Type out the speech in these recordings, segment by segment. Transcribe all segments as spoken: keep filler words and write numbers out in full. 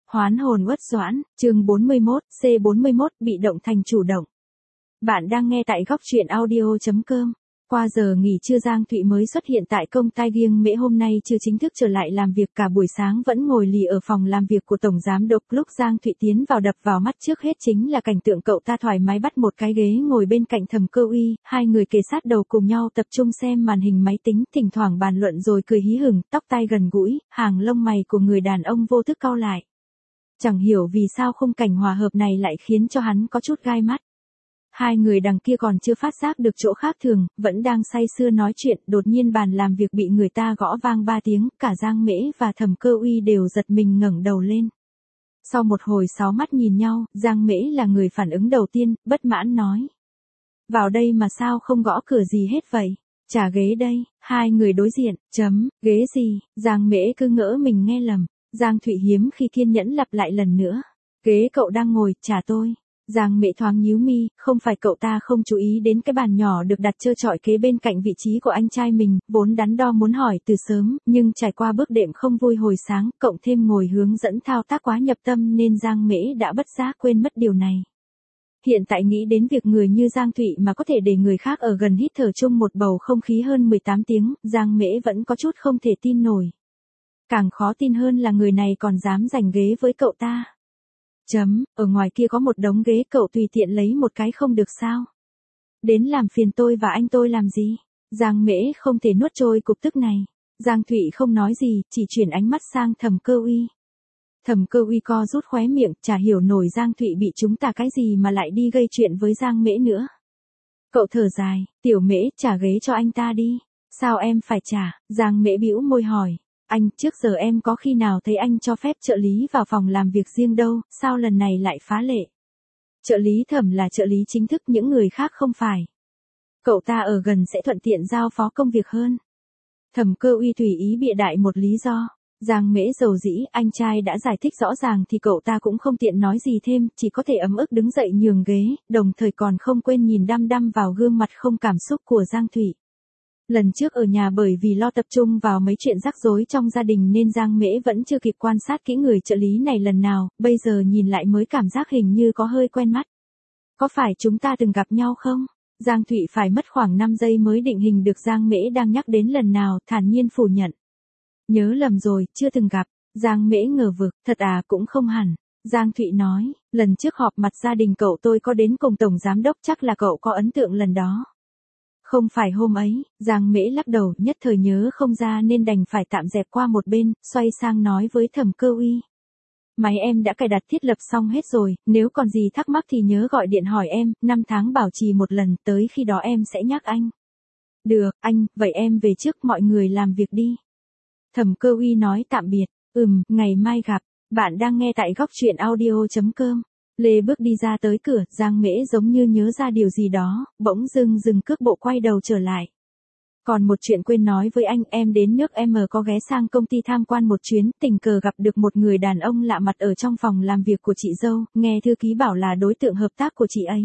Hoán hồn uất doãn, chương bốn mươi mốt, C bốn mươi mốt, bị động thành chủ động. Bạn đang nghe tại góc truyện audio chấm com. Qua giờ nghỉ trưa Giang Thụy mới xuất hiện tại công ty Giêng Mễ, hôm nay chưa chính thức trở lại làm việc, cả buổi sáng vẫn ngồi lì ở phòng làm việc của tổng giám đốc. Lúc Giang Thụy tiến vào, đập vào mắt trước hết chính là cảnh tượng cậu ta thoải mái bắt một cái ghế ngồi bên cạnh Thẩm Cơ Uy, hai người kề sát đầu cùng nhau tập trung xem màn hình máy tính, thỉnh thoảng bàn luận rồi cười hí hửng, tóc tai gần gũi, hàng lông mày của người đàn ông vô thức cau lại. Chẳng hiểu vì sao khung cảnh hòa hợp này lại khiến cho hắn có chút gai mắt. Hai người đằng kia còn chưa phát giác được chỗ khác thường, vẫn đang say sưa nói chuyện, đột nhiên bàn làm việc bị người ta gõ vang ba tiếng, cả Giang Mễ và Thẩm Cơ Uy đều giật mình ngẩng đầu lên. Sau một hồi sáu mắt nhìn nhau, Giang Mễ là người phản ứng đầu tiên, bất mãn nói: "Vào đây mà sao không gõ cửa gì hết vậy? Trả ghế đây." Hai người đối diện, chấm, ghế gì? Giang Mễ cứ ngỡ mình nghe lầm. Giang Thụy hiếm khi kiên nhẫn lặp lại lần nữa: "Ghế cậu đang ngồi, trả tôi." Giang Mễ thoáng nhíu mi, không phải cậu ta không chú ý đến cái bàn nhỏ được đặt trơ trọi kế bên cạnh vị trí của anh trai mình, vốn đắn đo muốn hỏi từ sớm, nhưng trải qua bước đệm không vui hồi sáng, cộng thêm ngồi hướng dẫn thao tác quá nhập tâm nên Giang Mễ đã bất giác quên mất điều này. Hiện tại nghĩ đến việc người như Giang Thụy mà có thể để người khác ở gần hít thở chung một bầu không khí hơn mười tám tiếng, Giang Mễ vẫn có chút không thể tin nổi. Càng khó tin hơn là người này còn dám giành ghế với cậu ta. Chấm, ở ngoài kia có một đống ghế, cậu tùy tiện lấy một cái không được sao? Đến làm phiền tôi và anh tôi làm gì? Giang Mễ không thể nuốt trôi cục tức này. Giang Thụy không nói gì, chỉ chuyển ánh mắt sang Thẩm Cơ Uy. Thẩm Cơ Uy co rút khóe miệng, chả hiểu nổi Giang Thụy bị trúng tà cái gì mà lại đi gây chuyện với Giang Mễ nữa. Cậu thở dài: "Tiểu Mễ, trả ghế cho anh ta đi." "Sao em phải trả?" Giang Mễ bĩu môi hỏi. "Anh, trước giờ em có khi nào thấy anh cho phép trợ lý vào phòng làm việc riêng đâu, sao lần này lại phá lệ? Trợ lý Thẩm là trợ lý chính thức, những người khác không phải. Cậu ta ở gần sẽ thuận tiện giao phó công việc hơn." Thẩm Cơ Uy tùy ý bịa đại một lý do. Giang Mễ dầu dĩ, anh trai đã giải thích rõ ràng thì cậu ta cũng không tiện nói gì thêm, chỉ có thể ấm ức đứng dậy nhường ghế, đồng thời còn không quên nhìn đăm đăm vào gương mặt không cảm xúc của Giang Thụy. Lần trước ở nhà bởi vì lo tập trung vào mấy chuyện rắc rối trong gia đình nên Giang Mễ vẫn chưa kịp quan sát kỹ người trợ lý này lần nào, bây giờ nhìn lại mới cảm giác hình như có hơi quen mắt. "Có phải chúng ta từng gặp nhau không?" Giang Thụy phải mất khoảng năm giây mới định hình được Giang Mễ đang nhắc đến lần nào, thản nhiên phủ nhận: "Nhớ lầm rồi, chưa từng gặp." Giang Mễ ngờ vực: "Thật à?" "Cũng không hẳn." Giang Thụy nói: "Lần trước họp mặt gia đình cậu tôi có đến cùng tổng giám đốc, chắc là cậu có ấn tượng lần đó." "Không phải hôm ấy." Giang Mễ lắc đầu, nhất thời nhớ không ra nên đành phải tạm dẹp qua một bên, xoay sang nói với Thẩm Cơ Uy: "Máy em đã cài đặt thiết lập xong hết rồi, nếu còn gì thắc mắc thì nhớ gọi điện hỏi em, năm tháng bảo trì một lần, tới khi đó em sẽ nhắc anh." "Được, anh, vậy em về trước, mọi người làm việc đi." Thẩm Cơ Uy nói tạm biệt. "Ừm, ngày mai gặp." Bạn đang nghe tại góc truyện audio chấm com. Lê bước đi ra tới cửa, Giang Mễ giống như nhớ ra điều gì đó, bỗng dưng dừng cước bộ quay đầu trở lại. "Còn một chuyện quên nói với anh, em đến nước M có ghé sang công ty tham quan một chuyến, tình cờ gặp được một người đàn ông lạ mặt ở trong phòng làm việc của chị dâu, nghe thư ký bảo là đối tượng hợp tác của chị ấy.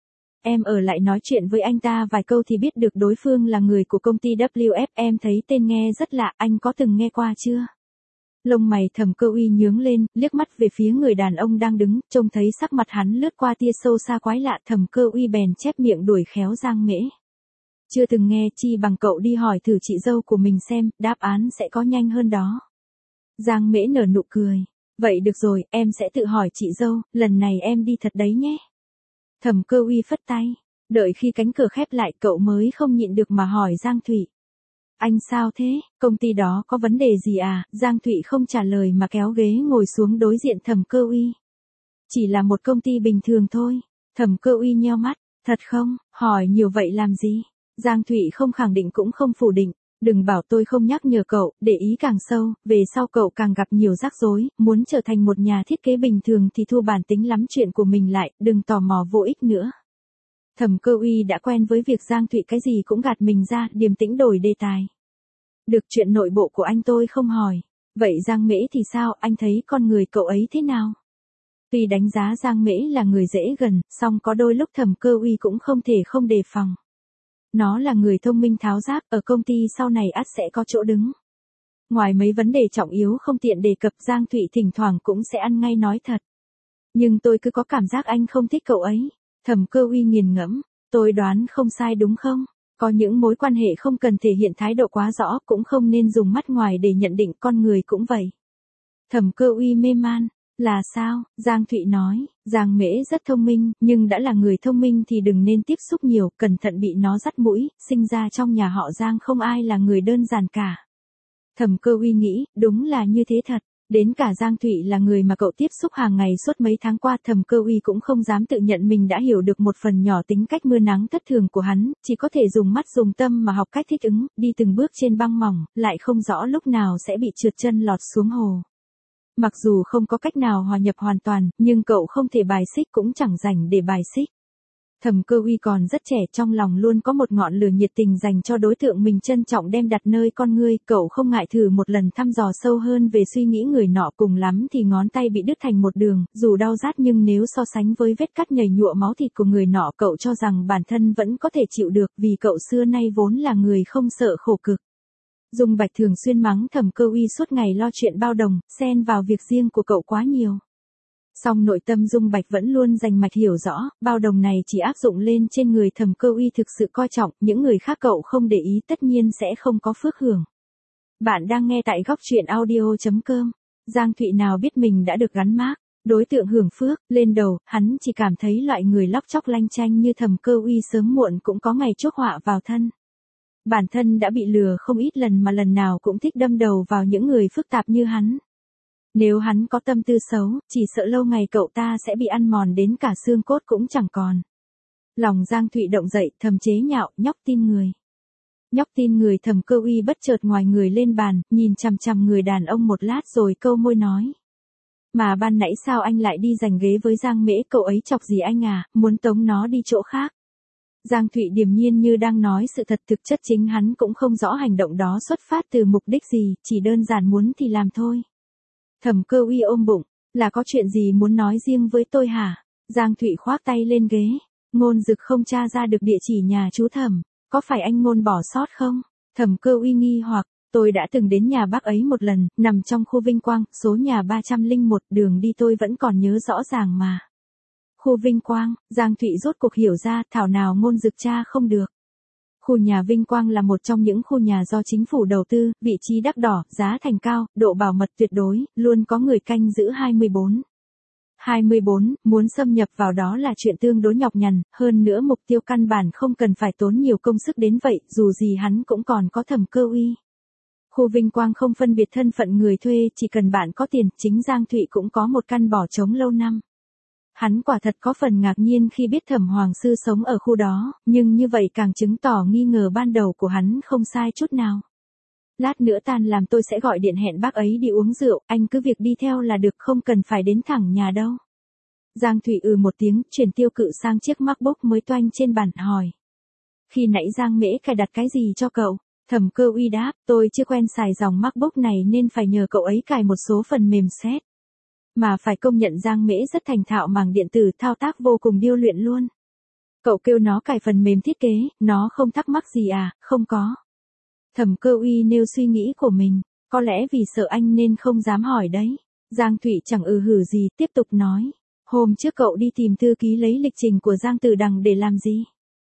Em ở lại nói chuyện với anh ta vài câu thì biết được đối phương là người của công ty W F, em thấy tên nghe rất lạ, anh có từng nghe qua chưa?" Lông mày Thẩm Cơ Uy nhướng lên, liếc mắt về phía người đàn ông đang đứng, trông thấy sắc mặt hắn lướt qua tia sâu xa quái lạ, Thẩm Cơ Uy bèn chép miệng đuổi khéo Giang Mễ: "Chưa từng nghe, chi bằng cậu đi hỏi thử chị dâu của mình xem, đáp án sẽ có nhanh hơn đó." Giang Mễ nở nụ cười: "Vậy được rồi, em sẽ tự hỏi chị dâu, lần này em đi thật đấy nhé." Thẩm Cơ Uy phất tay. Đợi khi cánh cửa khép lại, cậu mới không nhịn được mà hỏi Giang Thụy: "Anh sao thế, công ty đó có vấn đề gì à?" Giang Thụy không trả lời mà kéo ghế ngồi xuống đối diện Thẩm Cơ Uy. "Chỉ là một công ty bình thường thôi." Thẩm Cơ Uy nheo mắt: "Thật không? Hỏi nhiều vậy làm gì?" Giang Thụy không khẳng định cũng không phủ định: "Đừng bảo tôi không nhắc nhở cậu, để ý càng sâu, về sau cậu càng gặp nhiều rắc rối, muốn trở thành một nhà thiết kế bình thường thì thu bản tính lắm chuyện của mình lại, đừng tò mò vô ích nữa." Thẩm Cơ Uy đã quen với việc Giang Thụy cái gì cũng gạt mình ra, điềm tĩnh đổi đề tài: "Được, chuyện nội bộ của anh tôi không hỏi. Vậy Giang Mễ thì sao, anh thấy con người cậu ấy thế nào?" Tuy đánh giá Giang Mễ là người dễ gần, song có đôi lúc Thẩm Cơ Uy cũng không thể không đề phòng. Nó là người thông minh tháo ráp, ở công ty sau này ắt sẽ có chỗ đứng. Ngoài mấy vấn đề trọng yếu không tiện đề cập, Giang Thụy thỉnh thoảng cũng sẽ ăn ngay nói thật. Nhưng tôi cứ có cảm giác anh không thích cậu ấy. Thẩm Cơ Uy nghiền ngẫm, tôi đoán không sai đúng không? Có những mối quan hệ không cần thể hiện thái độ quá rõ, cũng không nên dùng mắt ngoài để nhận định, con người cũng vậy. Thẩm Cơ Uy mê man, là sao? Giang Thụy nói, Giang Mễ rất thông minh, nhưng đã là người thông minh thì đừng nên tiếp xúc nhiều, cẩn thận bị nó dắt mũi, sinh ra trong nhà họ Giang không ai là người đơn giản cả. Thẩm Cơ Uy nghĩ, đúng là như thế thật. Đến cả Giang Thụy là người mà cậu tiếp xúc hàng ngày suốt mấy tháng qua, Thẩm Cơ Uy cũng không dám tự nhận mình đã hiểu được một phần nhỏ tính cách mưa nắng thất thường của hắn, chỉ có thể dùng mắt dùng tâm mà học cách thích ứng, đi từng bước trên băng mỏng, lại không rõ lúc nào sẽ bị trượt chân lọt xuống hồ. Mặc dù không có cách nào hòa nhập hoàn toàn, nhưng cậu không thể bài xích cũng chẳng rảnh để bài xích. Thẩm Cơ Uy còn rất trẻ, trong lòng luôn có một ngọn lửa nhiệt tình dành cho đối tượng mình trân trọng đem đặt nơi con ngươi, cậu không ngại thử một lần thăm dò sâu hơn về suy nghĩ người nọ, cùng lắm thì ngón tay bị đứt thành một đường, dù đau rát nhưng nếu so sánh với vết cắt nhầy nhụa máu thịt của người nọ, cậu cho rằng bản thân vẫn có thể chịu được, vì cậu xưa nay vốn là người không sợ khổ cực. Dung Bạch thường xuyên mắng Thẩm Cơ Uy suốt ngày lo chuyện bao đồng, xen vào việc riêng của cậu quá nhiều. Song nội tâm Dung Bạch vẫn luôn rành mạch hiểu rõ, bao đồng này chỉ áp dụng lên trên người Thẩm Cơ Uy thực sự coi trọng, những người khác cậu không để ý tất nhiên sẽ không có phước hưởng. Bạn đang nghe tại góc truyện audio chấm com. Giang Thụy nào biết mình đã được gắn mác đối tượng hưởng phước lên đầu, hắn chỉ cảm thấy loại người lóc chóc lanh chanh như Thẩm Cơ Uy sớm muộn cũng có ngày chuốc họa vào thân. Bản thân đã bị lừa không ít lần mà lần nào cũng thích đâm đầu vào những người phức tạp như hắn. Nếu hắn có tâm tư xấu, chỉ sợ lâu ngày cậu ta sẽ bị ăn mòn đến cả xương cốt cũng chẳng còn. Lòng Giang Thụy động dậy, thầm chế nhạo, nhóc tin người. Nhóc tin người. Thẩm Cơ Uy bất chợt ngoài người lên bàn, nhìn chằm chằm người đàn ông một lát rồi câu môi nói. Mà ban nãy sao anh lại đi giành ghế với Giang Mễ, cậu ấy chọc gì anh à, muốn tống nó đi chỗ khác. Giang Thụy điềm nhiên như đang nói sự thật, thực chất chính hắn cũng không rõ hành động đó xuất phát từ mục đích gì, chỉ đơn giản muốn thì làm thôi. Thẩm Cơ Uy ôm bụng, là có chuyện gì muốn nói riêng với tôi hả? Giang Thụy khoác tay lên ghế, Ngôn Dực không tra ra được địa chỉ nhà chú Thẩm, có phải anh Ngôn bỏ sót không? Thẩm Cơ Uy nghi hoặc, tôi đã từng đến nhà bác ấy một lần, nằm trong khu Vinh Quang, số nhà ba trăm lẻ một, đường đi tôi vẫn còn nhớ rõ ràng mà. Khu Vinh Quang, Giang Thụy rốt cuộc hiểu ra, thảo nào Ngôn Dực tra không được. Khu nhà Vinh Quang là một trong những khu nhà do chính phủ đầu tư, vị trí đắt đỏ, giá thành cao, độ bảo mật tuyệt đối, luôn có người canh giữ hai mươi bốn. hai mươi bốn, muốn xâm nhập vào đó là chuyện tương đối nhọc nhằn, hơn nữa mục tiêu căn bản không cần phải tốn nhiều công sức đến vậy, dù gì hắn cũng còn có Thẩm Cơ Uy. Khu Vinh Quang không phân biệt thân phận người thuê, chỉ cần bạn có tiền, chính Giang Thụy cũng có một căn bỏ trống lâu năm. Hắn quả thật có phần ngạc nhiên khi biết Thẩm Hoàng Sư sống ở khu đó, nhưng như vậy càng chứng tỏ nghi ngờ ban đầu của hắn không sai chút nào. Lát nữa tan làm tôi sẽ gọi điện hẹn bác ấy đi uống rượu, anh cứ việc đi theo là được, không cần phải đến thẳng nhà đâu. Giang Thụy ừ một tiếng, chuyển tiêu cự sang chiếc MacBook mới toanh trên bàn, hỏi. Khi nãy Giang Mễ cài đặt cái gì cho cậu? Thẩm Cơ Uy đáp, tôi chưa quen xài dòng MacBook này nên phải nhờ cậu ấy cài một số phần mềm set. Mà phải công nhận Giang Mễ rất thành thạo mảng điện tử, thao tác vô cùng điêu luyện luôn. Cậu kêu nó cài phần mềm thiết kế, nó không thắc mắc gì à? Không có. Thẩm Cơ Uy nêu suy nghĩ của mình, có lẽ vì sợ anh nên không dám hỏi đấy. Giang Thụy chẳng ừ hử gì, tiếp tục nói. Hôm trước cậu đi tìm thư ký lấy lịch trình của Giang Tử Đằng để làm gì?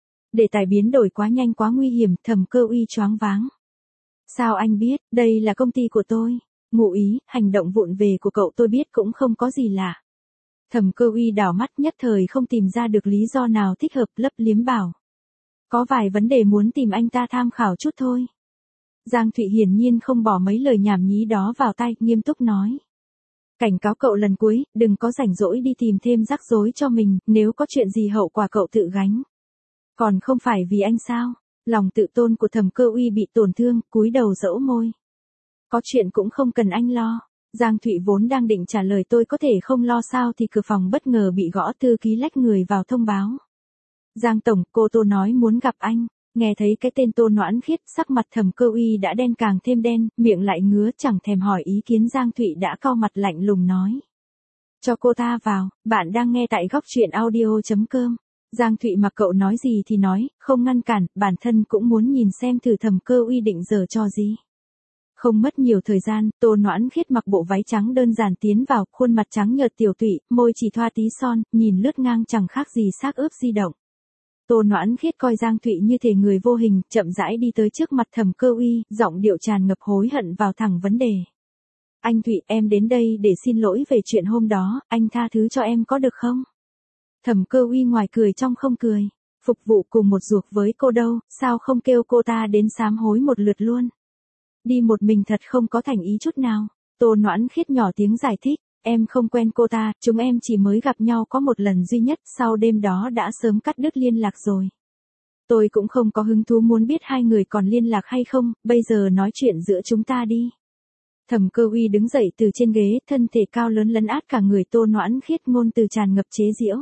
Đề tài biến đổi quá nhanh quá nguy hiểm, Thẩm Cơ Uy choáng váng. Sao anh biết, đây là công ty của tôi. Ngụ ý, hành động vụng về của cậu tôi biết cũng không có gì lạ. Thẩm Cơ Uy đảo mắt nhất thời không tìm ra được lý do nào thích hợp, lấp liếm bảo. Có vài vấn đề muốn tìm anh ta tham khảo chút thôi. Giang Thụy hiển nhiên không bỏ mấy lời nhảm nhí đó vào tai, nghiêm túc nói. Cảnh cáo cậu lần cuối, đừng có rảnh rỗi đi tìm thêm rắc rối cho mình, nếu có chuyện gì hậu quả cậu tự gánh. Còn không phải vì anh sao? Lòng tự tôn của Thẩm Cơ Uy bị tổn thương, cúi đầu dẫu môi. Có chuyện cũng không cần anh lo. Giang Thụy vốn đang định trả lời tôi có thể không lo sao thì cửa phòng bất ngờ bị gõ, thư ký lách người vào thông báo. Giang Tổng, cô Tô nói muốn gặp anh. Nghe thấy cái tên Tô Noãn Khiết, sắc mặt Thẩm Cơ Uy đã đen càng thêm đen, miệng lại ngứa, chẳng thèm hỏi ý kiến. Giang Thụy đã cau mặt lạnh lùng nói. Cho cô ta vào, bạn đang nghe tại góc truyện audio chấm com. Giang Thụy mặc cậu nói gì thì nói, không ngăn cản, bản thân cũng muốn nhìn xem thử Thẩm Cơ Uy định giở trò gì. Không mất nhiều thời gian, Tô Noãn Khiết mặc bộ váy trắng đơn giản tiến vào, khuôn mặt trắng nhợt tiểu tụy, môi chỉ thoa tí son, nhìn lướt ngang chẳng khác gì xác ướp di động. Tô Noãn Khiết coi Giang Thụy như thể người vô hình, chậm rãi đi tới trước mặt Thẩm Cơ Uy, giọng điệu tràn ngập hối hận vào thẳng vấn đề. Anh Thụy, em đến đây để xin lỗi về chuyện hôm đó, anh tha thứ cho em có được không? Thẩm Cơ Uy ngoài cười trong không cười. Phục vụ cùng một ruột với cô đâu, sao không kêu cô ta đến sám hối một lượt luôn? Đi một mình thật không có thành ý chút nào. Tô Noãn Khiết nhỏ tiếng giải thích, em không quen cô ta, chúng em chỉ mới gặp nhau có một lần duy nhất, sau đêm đó đã sớm cắt đứt liên lạc rồi. Tôi cũng không có hứng thú muốn biết hai người còn liên lạc hay không, bây giờ nói chuyện giữa chúng ta đi. Thẩm Cơ Uy đứng dậy từ trên ghế, thân thể cao lớn lấn át cả người Tô Noãn Khiết, ngôn từ tràn ngập chế giễu.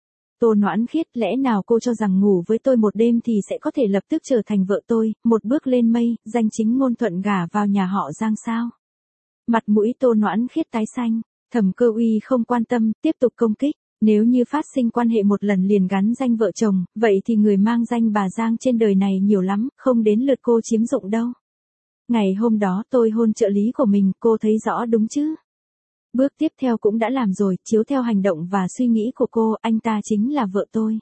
Tô Noãn Khiết, lẽ nào cô cho rằng ngủ với tôi một đêm thì sẽ có thể lập tức trở thành vợ tôi, một bước lên mây, danh chính ngôn thuận gả vào nhà họ Giang sao? Mặt mũi Tô Noãn Khiết tái xanh, Thẩm Cơ Uy không quan tâm, tiếp tục công kích. Nếu như phát sinh quan hệ một lần liền gắn danh vợ chồng, vậy thì người mang danh bà Giang trên đời này nhiều lắm, không đến lượt cô chiếm dụng đâu. Ngày hôm đó tôi hôn trợ lý của mình, cô thấy rõ đúng chứ? Bước tiếp theo cũng đã làm rồi, chiếu theo hành động và suy nghĩ của cô, anh ta chính là vợ tôi.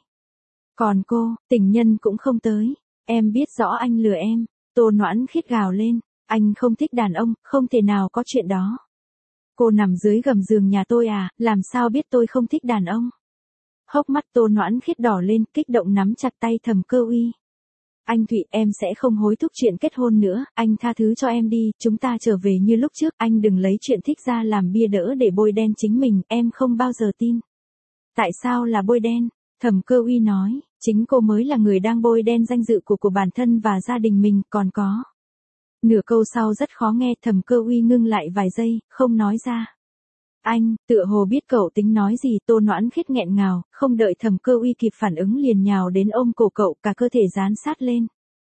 Còn cô, tình nhân cũng không tới. Em biết rõ anh lừa em. Tô Noãn Khiết gào lên, anh không thích đàn ông, không thể nào có chuyện đó. Cô nằm dưới gầm giường nhà tôi à, làm sao biết tôi không thích đàn ông? Hốc mắt Tô Noãn Khiết đỏ lên, kích động nắm chặt tay Thẩm Cơ Uy. Anh Thụy, em sẽ không hối thúc chuyện kết hôn nữa, anh tha thứ cho em đi, chúng ta trở về như lúc trước, anh đừng lấy chuyện thích ra làm bia đỡ để bôi đen chính mình, em không bao giờ tin. Tại sao là bôi đen? Thẩm Cơ Uy nói, chính cô mới là người đang bôi đen danh dự của của bản thân và gia đình mình, còn có. Nửa câu sau rất khó nghe, Thẩm Cơ Uy ngưng lại vài giây, không nói ra. Anh, tựa hồ biết cậu tính nói gì, Tô Noãn Khiết nghẹn ngào, không đợi Thẩm Cơ Uy kịp phản ứng liền nhào đến ôm cổ cậu, cả cơ thể dán sát lên.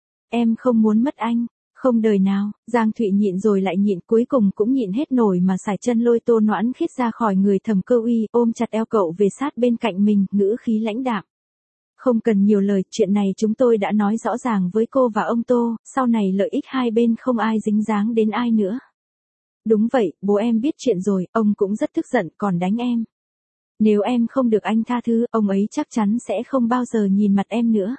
Em không muốn mất anh, không đời nào. Giang Thụy nhịn rồi lại nhịn, cuối cùng cũng nhịn hết nổi mà sải chân lôi Tô Noãn Khiết ra khỏi người Thẩm Cơ Uy, ôm chặt eo cậu về sát bên cạnh mình, ngữ khí lãnh đạm. Không cần nhiều lời, chuyện này chúng tôi đã nói rõ ràng với cô và ông Tô, sau này lợi ích hai bên không ai dính dáng đến ai nữa. Đúng vậy, bố em biết chuyện rồi, ông cũng rất tức giận, còn đánh em. Nếu em không được anh tha thứ, ông ấy chắc chắn sẽ không bao giờ nhìn mặt em nữa.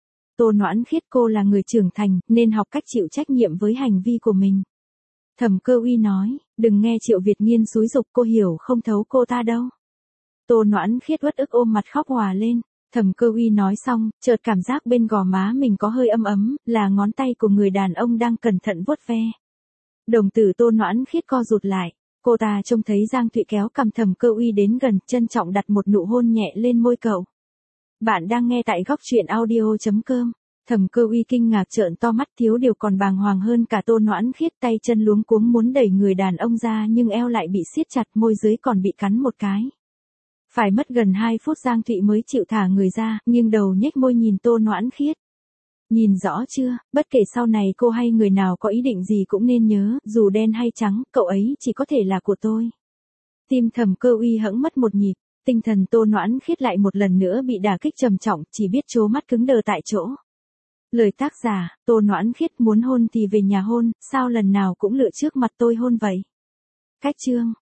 Tô Noãn Khiết, cô là người trưởng thành, nên học cách chịu trách nhiệm với hành vi của mình. Thẩm Cơ Uy nói, đừng nghe Triệu Việt Nghiên xúi giục, cô hiểu không thấu cô ta đâu. Tô Noãn Khiết uất ức ôm mặt khóc òa lên. Thẩm Cơ Uy nói xong, chợt cảm giác bên gò má mình có hơi ấm ấm, là ngón tay của người đàn ông đang cẩn thận vuốt ve. Đồng tử Tô Noãn Khiết co rụt lại, cô ta trông thấy Giang Thụy kéo cằm Thẩm Cơ Uy đến gần, trân trọng đặt một nụ hôn nhẹ lên môi cậu. Bạn đang nghe tại góc truyện audio chấm com. Thẩm Cơ Uy kinh ngạc trợn to mắt, thiếu điều còn bàng hoàng hơn cả Tô Noãn Khiết, tay chân luống cuống muốn đẩy người đàn ông ra nhưng eo lại bị siết chặt, môi dưới còn bị cắn một cái. Phải mất gần hai phút Giang Thụy mới chịu thả người ra, nhưng đầu nhếch môi nhìn Tô Noãn Khiết. Nhìn rõ chưa, bất kể sau này cô hay người nào có ý định gì cũng nên nhớ, dù đen hay trắng, cậu ấy chỉ có thể là của tôi. Tim Thẩm Cơ Uy hẫng mất một nhịp, tinh thần Tô Noãn Khiết lại một lần nữa bị đả kích trầm trọng, chỉ biết trố mắt cứng đờ tại chỗ. Lời tác giả, Tô Noãn Khiết, muốn hôn thì về nhà hôn, sao lần nào cũng lựa trước mặt tôi hôn vậy? Cách chương